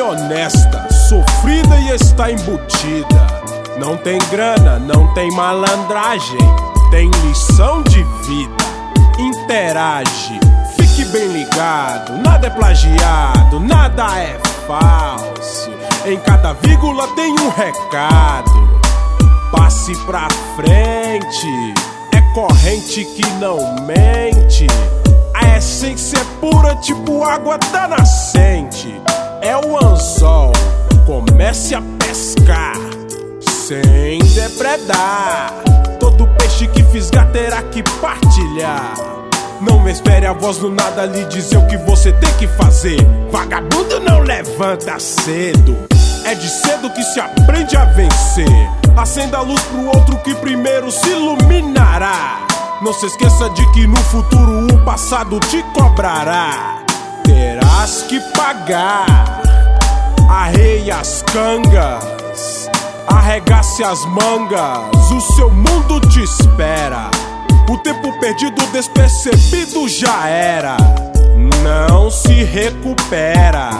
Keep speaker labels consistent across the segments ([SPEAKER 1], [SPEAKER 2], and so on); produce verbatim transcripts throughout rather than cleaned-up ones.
[SPEAKER 1] honesta, sofrida e está embutida. Não tem grana, não tem malandragem, tem lição de vida. Interage, fique bem ligado, nada é plagiado, nada é falso. Em cada vírgula tem um recado. Passe pra frente, é corrente que não mente. A essência é pura, tipo água da nascente. É o anzol, comece a pescar sem depredar. Todo peixe que fisgar terá que partilhar. Não espere a voz do nada lhe dizer o que você tem que fazer. Vagabundo não levanta cedo, é de cedo que se aprende a vencer. Acenda a luz pro outro que primeiro se iluminará. Não se esqueça de que no futuro o passado te cobrará. Terás que pagar. Arreie as cangas, arregace as mangas, o seu mundo te espera. O tempo perdido despercebido já era, não se recupera.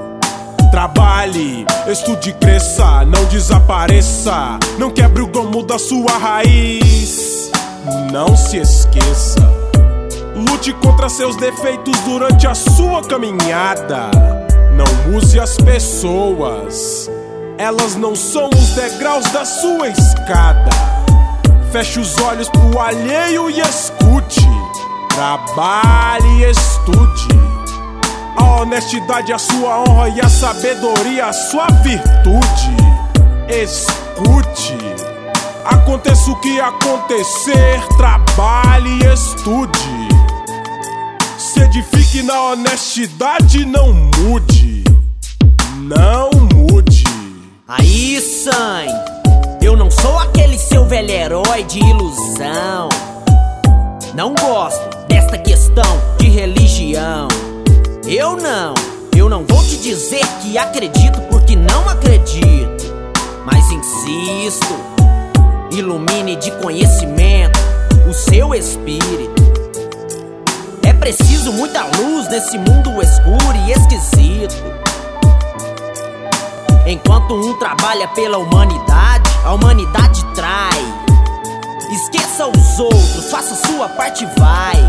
[SPEAKER 1] Trabalhe, estude, cresça, não desapareça. Não quebre o gomo da sua raiz, não se esqueça. Lute contra seus defeitos durante a sua caminhada. Não use as pessoas, elas não são os degraus da sua escada. Feche os olhos pro alheio e escute. Trabalhe e estude. A honestidade, a sua honra e a sabedoria, a sua virtude. Escute. Aconteça o que acontecer, trabalhe e estude. Se edifique na honestidade, não mude. Não mude.
[SPEAKER 2] Aí, sangue, eu não sou aquele seu velho herói de ilusão. Não gosto desta questão de religião. Eu não, eu não vou te dizer que acredito porque não acredito. Mas insisto, ilumine de conhecimento o seu espírito. É preciso muita luz nesse mundo escuro e esquisito. Enquanto um trabalha pela humanidade, a humanidade trai. Esqueça os outros, faça sua parte, vai.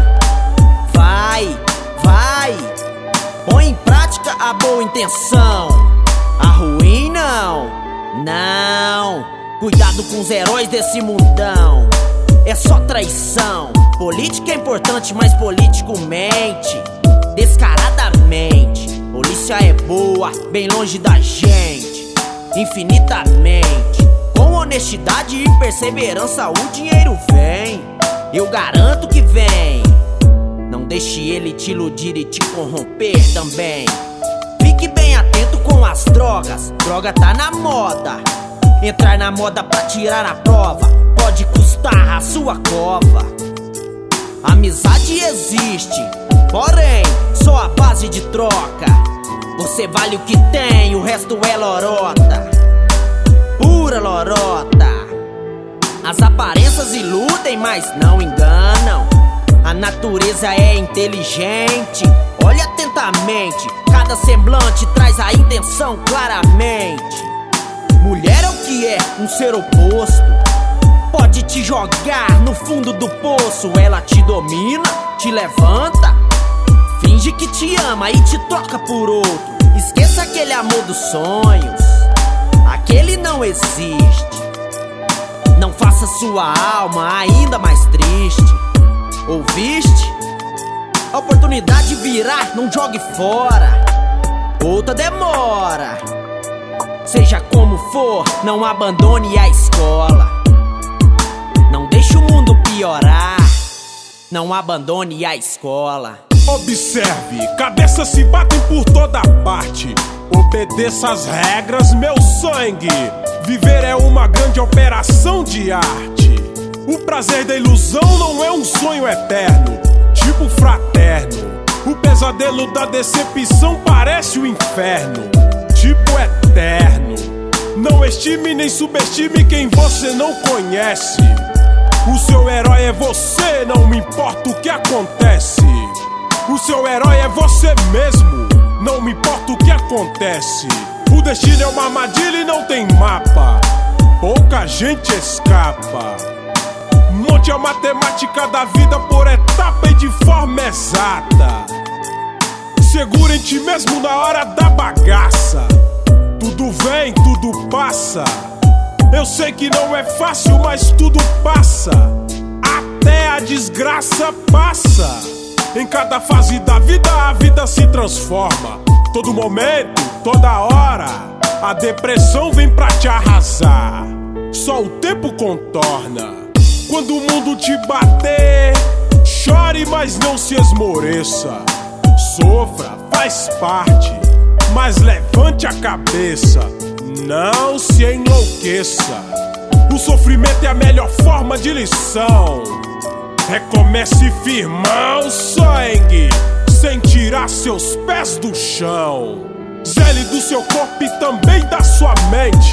[SPEAKER 2] Vai, vai. Põe em prática a boa intenção. A ruim não, não. Cuidado com os heróis desse mundão. É só traição. Política é importante, mas político mente descaradamente. Polícia é boa, bem longe da gente, infinitamente. Com honestidade e perseverança o dinheiro vem. Eu garanto que vem. Não deixe ele te iludir e te corromper também. Fique bem atento com as drogas. Droga tá na moda. Entrar na moda pra tirar a prova pode custar a sua cova. Amizade existe, porém só a base de troca. Você vale o que tem, o resto é lorota. Pura lorota. As aparências iludem, mas não enganam. A natureza é inteligente. Olhe atentamente, cada semblante traz a intenção claramente. Mulher é o que é, um ser oposto. Pode te jogar no fundo do poço. Ela te domina, te levanta, finge que te ama e te troca por outro. Esqueça aquele amor dos sonhos, aquele não existe. Não faça sua alma ainda mais triste. Ouviste? A oportunidade virá, não jogue fora. Outra demora. Seja como for, não abandone a escola. Não deixe o mundo piorar. Não abandone a escola.
[SPEAKER 1] Observe, cabeças se batem por toda parte. Obedeça as regras, meu sangue. Viver é uma grande operação de arte. O prazer da ilusão não é um sonho eterno, tipo fraterno. O pesadelo da decepção parece o inferno, tipo eterno. Não estime nem subestime quem você não conhece. O seu herói é você, não me importa o que acontece. O seu herói é você mesmo. Não me importa o que acontece. O destino é uma armadilha e não tem mapa. Pouca gente escapa. Monte a matemática da vida por etapa e de forma exata. Segura em ti mesmo na hora da bagaça. Tudo vem, tudo passa. Eu sei que não é fácil, mas tudo passa. Até a desgraça passa. Em cada fase da vida, a vida se transforma. Todo momento, toda hora, a depressão vem pra te arrasar. Só o tempo contorna. Quando o mundo te bater, chore, mas não se esmoreça. Sofra, faz parte, mas levante a cabeça. Não se enlouqueça. O sofrimento é a melhor forma de lição. Recomece firmar o sangue, sem tirar seus pés do chão. Zele do seu corpo e também da sua mente,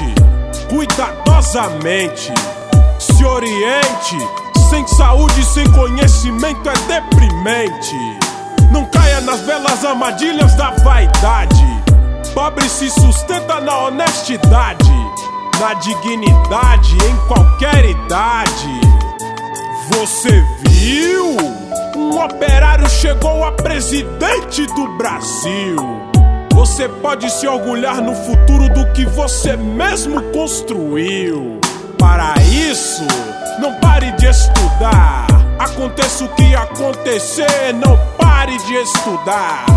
[SPEAKER 1] cuidadosamente. Se oriente. Sem saúde, sem conhecimento é deprimente. Não caia nas belas armadilhas da vaidade. Pobre se sustenta na honestidade, na dignidade em qualquer idade. Você viu? Um operário chegou a presidente do Brasil. Você pode se orgulhar no futuro do que você mesmo construiu. Para isso, não pare de estudar. Aconteça o que acontecer, não pare de estudar.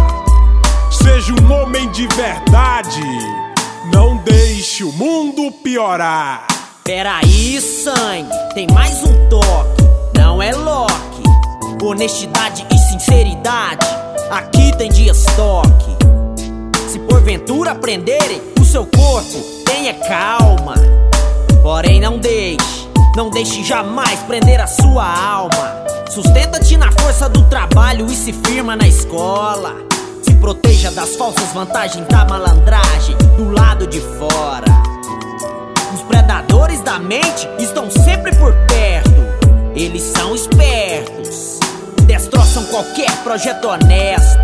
[SPEAKER 1] Seja um homem de verdade, não deixe o mundo piorar.
[SPEAKER 2] Peraí, sangue, tem mais um toque. Não é Loki. Honestidade e sinceridade, aqui tem de estoque. Se porventura prenderem o seu corpo, tenha calma. Porém não deixe, não deixe jamais prender a sua alma. Sustenta-te na força do trabalho e se firma na escola. Se proteja das falsas vantagens da malandragem do lado de fora. Os predadores da mente estão sempre por perto. Eles são espertos, destroçam qualquer projeto honesto.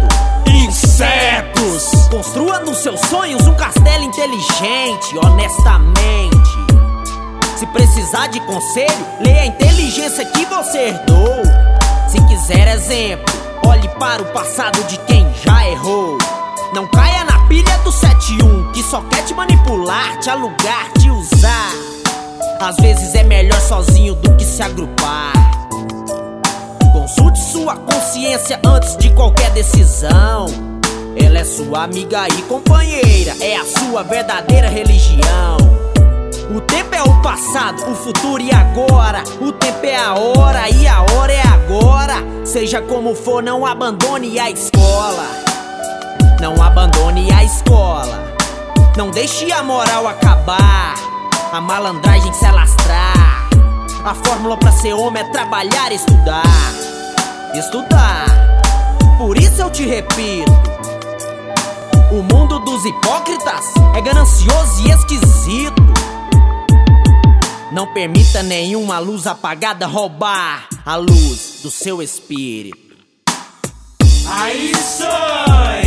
[SPEAKER 1] Insetos!
[SPEAKER 2] Construa nos seus sonhos um castelo inteligente, honestamente. Se precisar de conselho, leia a inteligência que você herdou. Se quiser exemplo, olhe para o passado de quem já errou. Não caia na pilha do sete um, que só quer te manipular, te alugar, te usar. Às vezes é melhor sozinho do que se agrupar. Consulte sua consciência antes de qualquer decisão. Ela é sua amiga e companheira, é a sua verdadeira religião. O tempo é o passado, o futuro e agora. O tempo é a hora e a hora é agora. Seja como for, não abandone a escola. Não abandone a escola. Não deixe a moral acabar, a malandragem se alastrar. A fórmula pra ser homem é trabalhar e estudar. Estudar. Por isso eu te repito, o mundo dos hipócritas é ganancioso e esquisito. Não permita nenhuma luz apagada roubar a luz do seu espírito.
[SPEAKER 1] Aí, sangue!